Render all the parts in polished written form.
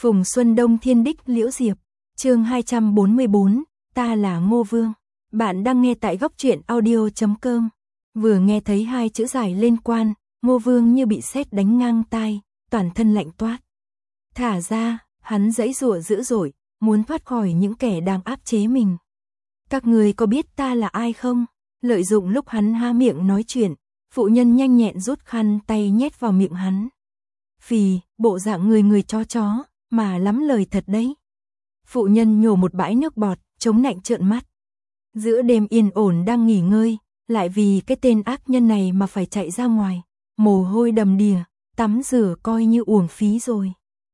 Phùng Xuân Đông Thiên Đích Liễu Diệp, chương 244, ta là Ngô Vương. Bạn đang nghe tại góc truyện audio.com. Vừa nghe thấy hai chữ dài lên quan, Ngô Vương như bị sét đánh ngang tai, toàn thân lạnh toát. Thả ra, hắn giãy giụa dữ dội, muốn thoát khỏi những kẻ đang áp chế mình. Các người có biết ta là ai không? Lợi dụng lúc hắn há miệng nói chuyện, phụ nhân nhanh nhẹn rút khăn tay nhét vào miệng hắn. Phì, bộ dạng người chó, mà lắm lời thật đấy. Phụ nhân nhổ một bãi nước bọt, chống nạnh trợn mắt. Giữa đêm yên ổn đang nghỉ ngơi, lại vì cái tên ác nhân này mà phải chạy ra ngoài, mồ hôi đầm đìa, tắm rửa coi như uổng phí rồi.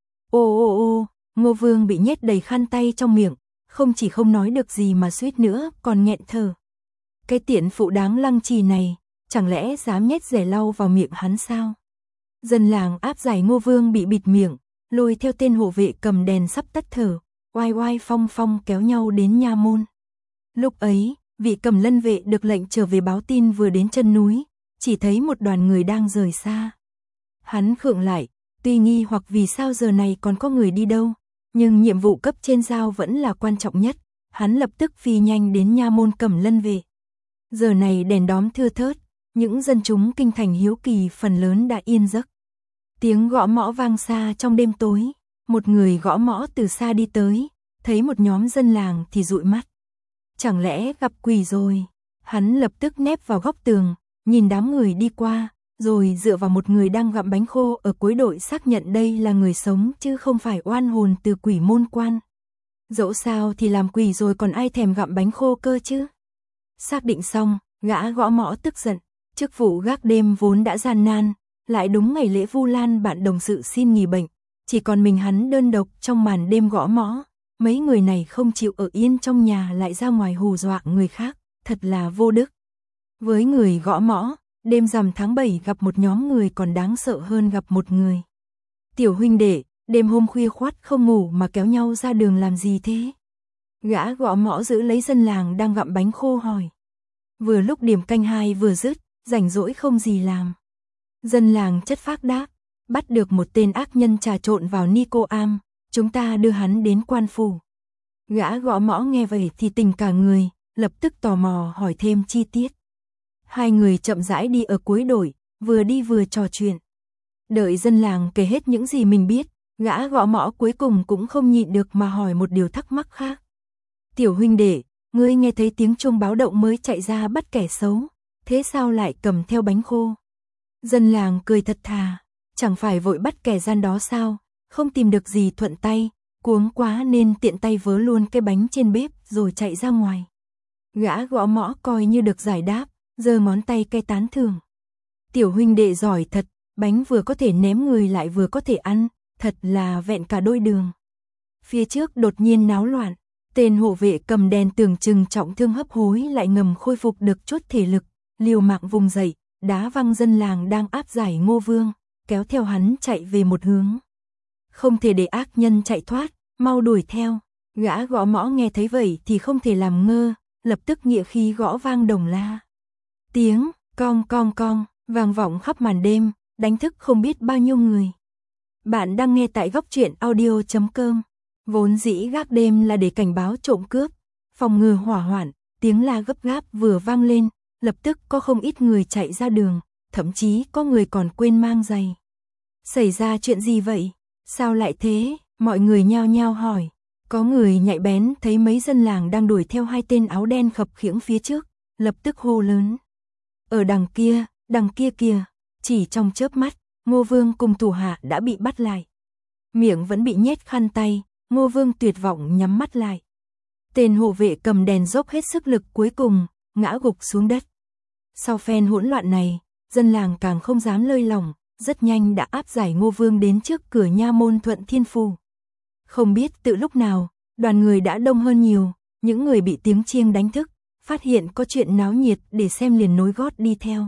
Ô, Ngô Vương bị nhét đầy khăn tay trong miệng, không chỉ không nói được gì mà suýt nữa còn nghẹn thở. Cái tiện phụ đáng lăng trì này, chẳng lẽ dám nhét rẻ lau vào miệng hắn sao? Dân làng áp giải Ngô Vương bị bịt miệng, lôi theo tên hộ vệ cầm đèn sắp tắt thở, oai phong kéo nhau đến nha môn. Lúc ấy, vị Cầm Lân vệ được lệnh trở về báo tin vừa đến chân núi, chỉ thấy một đoàn người đang rời xa. Hắn khựng lại, tuy nghi hoặc vì sao giờ này còn có người đi đâu, nhưng nhiệm vụ cấp trên giao vẫn là quan trọng nhất, hắn lập tức phi nhanh đến nha môn Cầm Lân vệ. Giờ này đèn đóm thưa thớt, những dân chúng kinh thành hiếu kỳ phần lớn đã yên giấc. Tiếng gõ mõ vang xa trong đêm tối, một người gõ mõ từ xa đi tới, thấy một nhóm dân làng thì dụi mắt. Chẳng lẽ gặp quỷ rồi? Hắn lập tức nép vào góc tường, nhìn đám người đi qua, rồi dựa vào một người đang gặm bánh khô ở cuối đội xác nhận đây là người sống chứ không phải oan hồn từ quỷ môn quan. Dẫu sao thì làm quỷ rồi còn ai thèm gặm bánh khô cơ chứ? Xác định xong, gã gõ mõ tức giận, chức vụ gác đêm vốn đã gian nan, lại đúng ngày lễ Vu Lan bạn đồng sự xin nghỉ bệnh, chỉ còn mình hắn đơn độc trong màn đêm gõ mõ. Mấy người này không chịu ở yên trong nhà lại ra ngoài hù dọa người khác, thật là vô đức. Với người gõ mõ, đêm rằm tháng 7 gặp một nhóm người còn đáng sợ hơn gặp một người. Tiểu huynh đệ, đêm hôm khuya khoắt không ngủ mà kéo nhau ra đường làm gì thế? Gã gõ mõ giữ lấy dân làng đang gặm bánh khô hỏi. Vừa lúc điểm canh 2 vừa dứt, rảnh rỗi không gì làm. Dân làng chất phác đáp, bắt được một tên ác nhân trà trộn vào Nico Am, chúng ta đưa hắn đến quan phủ. Gã gõ mõ nghe vậy thì tỉnh cả người, lập tức tò mò hỏi thêm chi tiết. Hai người chậm rãi đi ở cuối đội, vừa đi vừa trò chuyện. Đợi dân làng kể hết những gì mình biết, gã gõ mõ cuối cùng cũng không nhịn được mà hỏi một điều thắc mắc khác. Tiểu huynh đệ, ngươi nghe thấy tiếng chuông báo động mới chạy ra bắt kẻ xấu, thế sao lại cầm theo bánh khô? Dân làng cười thật thà, chẳng phải vội bắt kẻ gian đó sao, không tìm được gì thuận tay, cuống quá nên tiện tay vớ luôn cái bánh trên bếp rồi chạy ra ngoài. Gã gõ mõ coi như được giải đáp, giơ ngón tay cay tán thưởng. Tiểu huynh đệ giỏi thật, bánh vừa có thể ném người lại vừa có thể ăn, thật là vẹn cả đôi đường. Phía trước đột nhiên náo loạn, tên hộ vệ cầm đèn tưởng chừng trọng thương hấp hối lại ngầm khôi phục được chút thể lực, liều mạng vùng dậy, đá văng dân làng đang áp giải Ngô Vương, kéo theo hắn chạy về một hướng. Không thể để ác nhân chạy thoát, mau đuổi theo. Gã gõ mõ nghe thấy vậy thì không thể làm ngơ, lập tức nghĩa khí gõ vang đồng la. Tiếng cong vang vọng khắp màn đêm, đánh thức không biết bao nhiêu người. Bạn đang nghe tại góc truyện audio.com. Vốn dĩ gác đêm là để cảnh báo trộm cướp, phòng ngừa hỏa hoạn, tiếng la gấp gáp vừa vang lên, lập tức có không ít người chạy ra đường, thậm chí có người còn quên mang giày. Xảy ra chuyện gì vậy? Sao lại thế? Mọi người nhao nhao hỏi. Có người nhạy bén thấy mấy dân làng đang đuổi theo hai tên áo đen khập khiễng phía trước, lập tức hô lớn. Ở đằng kia kìa, chỉ trong chớp mắt, Ngô Vương cùng thủ hạ đã bị bắt lại. Miệng vẫn bị nhét khăn tay, Ngô Vương tuyệt vọng nhắm mắt lại. Tên hộ vệ cầm đèn dốc hết sức lực cuối cùng, ngã gục xuống đất. Sau phen hỗn loạn này, dân làng càng không dám lơi lỏng, rất nhanh đã áp giải Ngô Vương đến trước cửa nha môn Thuận Thiên Phủ. Không biết từ lúc nào, đoàn người đã đông hơn nhiều, những người bị tiếng chiêng đánh thức, phát hiện có chuyện náo nhiệt để xem liền nối gót đi theo.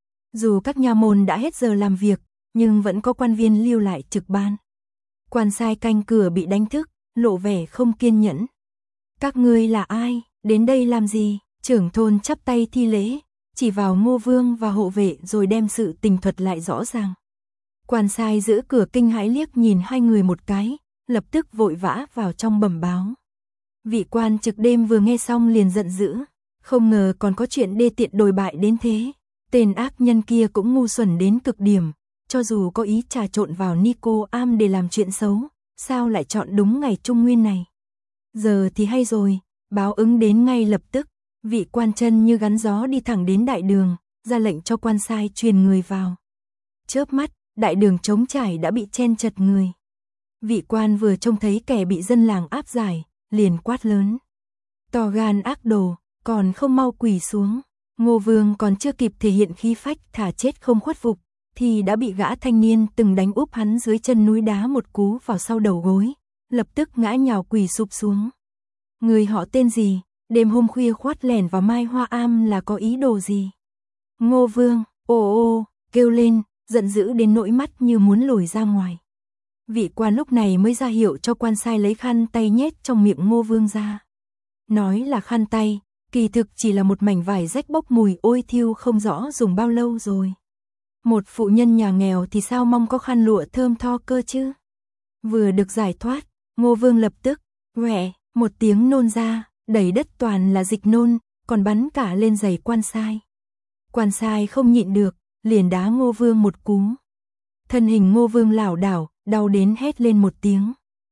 Dù các nha môn đã hết giờ làm việc, nhưng vẫn có quan viên lưu lại trực ban. Quan sai canh cửa bị đánh thức, lộ vẻ không kiên nhẫn. Các ngươi là ai, đến đây làm gì? Trưởng thôn chắp tay thi lễ, chỉ vào Ngô Vương và hộ vệ rồi đem sự tình thuật lại rõ ràng. Quan sai giữ cửa kinh hãi liếc nhìn hai người một cái, lập tức vội vã vào trong bẩm báo. Vị quan trực đêm vừa nghe xong liền giận dữ, không ngờ còn có chuyện đê tiện đồi bại đến thế. Tên ác nhân kia cũng ngu xuẩn đến cực điểm, cho dù có ý trà trộn vào Nico Am để làm chuyện xấu, sao lại chọn đúng ngày trung nguyên này. Giờ thì hay rồi, báo ứng đến ngay lập tức. Vị quan chân như gắn gió đi thẳng đến đại đường, ra lệnh cho quan sai truyền người vào. Chớp mắt, đại đường trống trải đã bị chen chật người. Vị quan vừa trông thấy kẻ bị dân làng áp giải, liền quát lớn. To gan ác đồ, còn không mau quỳ xuống. Ngô Vương còn chưa kịp thể hiện khí phách thả chết không khuất phục, thì đã bị gã thanh niên từng đánh úp hắn dưới chân núi đá một cú vào sau đầu gối, lập tức ngã nhào quỳ sụp xuống. Người họ tên gì, đêm hôm khuya khoát lẻn vào Mai Hoa Am là có ý đồ gì? Ngô Vương, kêu lên, giận dữ đến nỗi mắt như muốn lồi ra ngoài. Vị quan lúc này mới ra hiệu cho quan sai lấy khăn tay nhét trong miệng Ngô Vương ra. Nói là khăn tay, kỳ thực chỉ là một mảnh vải rách bốc mùi ôi thiêu không rõ dùng bao lâu rồi. Một phụ nhân nhà nghèo thì sao mong có khăn lụa thơm tho cơ chứ? Vừa được giải thoát, Ngô Vương lập tức, một tiếng nôn ra, đầy đất toàn là dịch nôn, còn bắn cả lên giày quan sai. Quan sai không nhịn được, liền đá Ngô Vương một cú. Thân hình Ngô Vương lảo đảo, đau đến hét lên một tiếng.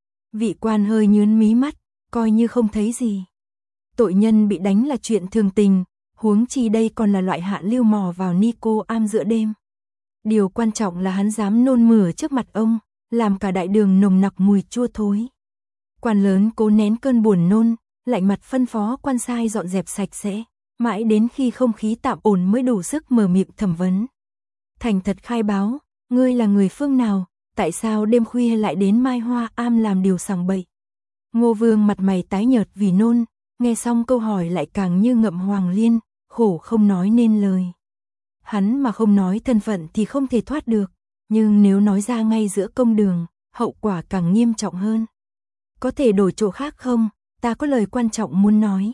Vị quan hơi nhướng mí mắt, coi như không thấy gì. Tội nhân bị đánh là chuyện thường tình, huống chi đây còn là loại hạ lưu mò vào Nico Am giữa đêm. Điều quan trọng là hắn dám nôn mửa trước mặt ông, làm cả đại đường nồng nặc mùi chua thối. Quan lớn cố nén cơn buồn nôn, lạnh mặt phân phó quan sai dọn dẹp sạch sẽ, mãi đến khi không khí tạm ổn mới đủ sức mở miệng thẩm vấn. Thành thật khai báo, ngươi là người phương nào, tại sao đêm khuya lại đến Mai Hoa Am làm điều sằng bậy? Ngô Vương mặt mày tái nhợt vì nôn, nghe xong câu hỏi lại càng như ngậm hoàng liên, khổ không nói nên lời. Hắn mà không nói thân phận thì không thể thoát được, nhưng nếu nói ra ngay giữa công đường, hậu quả càng nghiêm trọng hơn. Có thể đổi chỗ khác không? Ta có lời quan trọng muốn nói.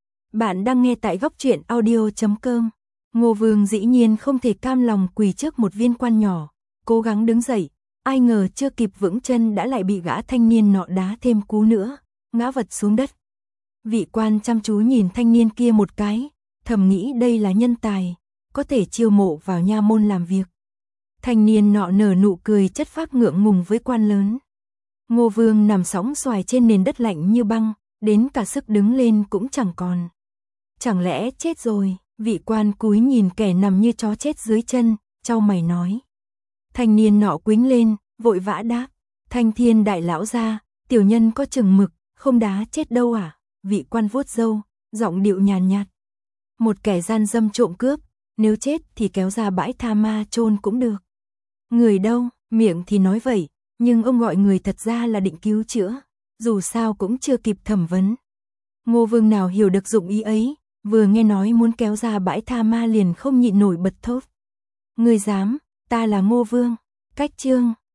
Bạn đang nghe tại góc truyện audio.com. Ngô Vương dĩ nhiên không thể cam lòng quỳ trước một viên quan nhỏ, cố gắng đứng dậy, ai ngờ chưa kịp vững chân đã lại bị gã thanh niên nọ đá thêm cú nữa, ngã vật xuống đất. Vị quan chăm chú nhìn thanh niên kia một cái, thầm nghĩ đây là nhân tài, có thể chiêu mộ vào nha môn làm việc. Thanh niên nọ nở nụ cười chất phác ngượng ngùng với quan lớn. Ngô Vương nằm sóng xoài trên nền đất lạnh như băng, đến cả sức đứng lên cũng chẳng còn. Chẳng lẽ chết rồi? Vị quan cúi nhìn kẻ nằm như chó chết dưới chân, chau mày nói. Thanh niên nọ quĩnh lên, vội vã đáp. Thanh thiên đại lão gia, tiểu nhân có chừng mực, không đá chết đâu à? Vị quan vuốt râu, giọng điệu nhàn nhạt. Một kẻ gian dâm trộm cướp, nếu chết thì kéo ra bãi tha ma chôn cũng được. Người đâu, miệng thì nói vậy, nhưng ông gọi người thật ra là định cứu chữa, dù sao cũng chưa kịp thẩm vấn. Ngô Vương nào hiểu được dụng ý ấy, vừa nghe nói muốn kéo ra bãi tha ma liền không nhịn nổi bật thốt. Người dám, ta là Ngô Vương. Cách chương